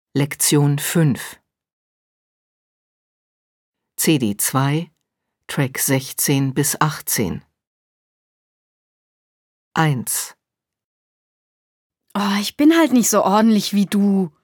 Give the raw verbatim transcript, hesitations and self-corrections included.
Lektion fünf C D zwei, Track sechzehn bis achtzehn eins Oh, ich bin halt nicht so ordentlich wie du.